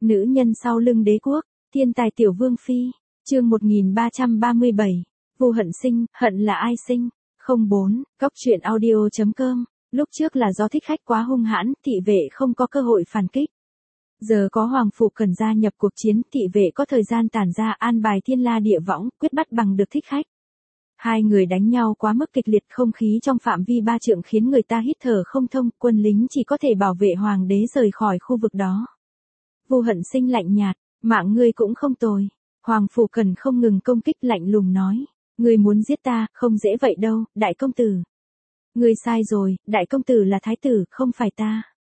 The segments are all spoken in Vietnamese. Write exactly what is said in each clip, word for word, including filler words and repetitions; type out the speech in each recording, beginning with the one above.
Nữ nhân sau lưng đế quốc, thiên tài tiểu vương phi, chương một nghìn ba trăm ba mươi bảy, Vu Hận sinh, hận là ai sinh? không bốn, Cóc truyện audio chấm com, lúc trước là do thích khách quá hung hãn, thị vệ không có cơ hội phản kích. Giờ có Hoàng Phủ Cần gia nhập cuộc chiến, thị vệ có thời gian tản ra an bài thiên la địa võng, quyết bắt bằng được thích khách. Hai người đánh nhau quá mức kịch liệt, không khí trong phạm vi ba trượng khiến người ta hít thở không thông, quân lính chỉ có thể bảo vệ hoàng đế rời khỏi khu vực đó. Vu Hận sinh lạnh nhạt, mạng ngươi cũng không tồi. Hoàng Phủ Cần không ngừng công kích, lạnh lùng nói, ngươi muốn giết ta, không dễ vậy đâu, đại công tử. Ngươi sai rồi, đại công tử là thái tử, không phải ta.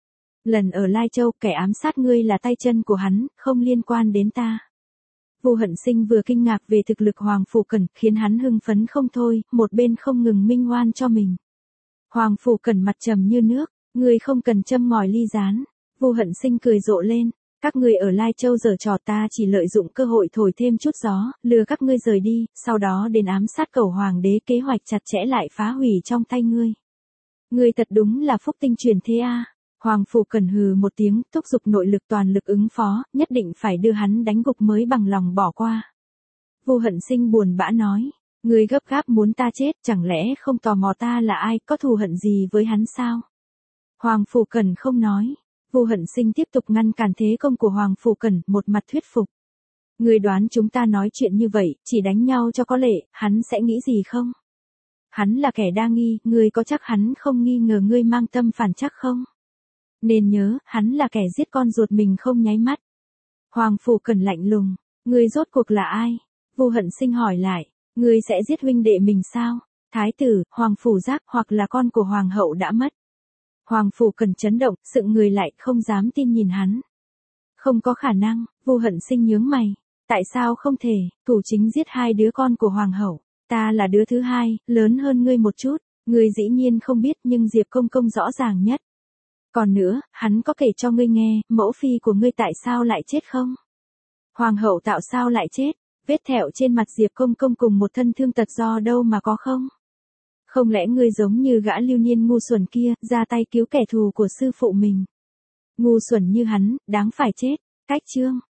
Lần ở Lai Châu, kẻ ám sát ngươi là tay chân của hắn, không liên quan đến ta. Vu Hận sinh vừa kinh ngạc về thực lực Hoàng Phủ Cần, khiến hắn hưng phấn không thôi, một bên không ngừng minh oan cho mình. Hoàng Phủ Cần mặt trầm như nước, ngươi không cần châm ngòi ly gián. Vu Hận sinh cười rộ lên, các ngươi ở Lai Châu giở trò, ta chỉ lợi dụng cơ hội thổi thêm chút gió, lừa các ngươi rời đi, sau đó đến ám sát cẩu hoàng đế, kế hoạch chặt chẽ lại phá hủy trong tay ngươi. Ngươi thật đúng là phúc tinh truyền thế a. Hoàng Phủ Cần hừ một tiếng, thúc giục nội lực toàn lực ứng phó, nhất định phải đưa hắn đánh gục mới bằng lòng bỏ qua. Vu Hận sinh buồn bã nói, ngươi gấp gáp muốn ta chết, chẳng lẽ không tò mò ta là ai, có thù hận gì với hắn sao? Hoàng Phủ Cần không nói. Vu Hận sinh tiếp tục ngăn cản thế công của Hoàng Phủ Cần, một mặt thuyết phục. Ngươi đoán chúng ta nói chuyện như vậy, chỉ đánh nhau cho có lệ, hắn sẽ nghĩ gì không? Hắn là kẻ đa nghi, ngươi có chắc hắn không nghi ngờ ngươi mang tâm phản chắc không? Nên nhớ, hắn là kẻ giết con ruột mình không nháy mắt. Hoàng Phủ Cần lạnh lùng, ngươi rốt cuộc là ai? Vu Hận sinh hỏi lại, ngươi sẽ giết huynh đệ mình sao? Thái tử, Hoàng Phủ Giác hoặc là con của Hoàng hậu đã mất. Hoàng Phủ Cần chấn động, sững người lại, không dám tin nhìn hắn. Không có khả năng. Vu Hận sinh nhướng mày. Tại sao không thể? Thủ chính giết hai đứa con của Hoàng hậu. Ta là đứa thứ hai, lớn hơn ngươi một chút. Ngươi dĩ nhiên không biết, nhưng Diệp Công Công rõ ràng nhất. Còn nữa, hắn có kể cho ngươi nghe, mẫu phi của ngươi tại sao lại chết không? Hoàng hậu tạo sao lại chết? Vết thẹo trên mặt Diệp Công Công cùng một thân thương tật do đâu mà có không? Không lẽ ngươi giống như gã lưu niên ngu xuẩn kia, ra tay cứu kẻ thù của sư phụ mình? Ngu xuẩn như hắn, đáng phải chết. Cách chương.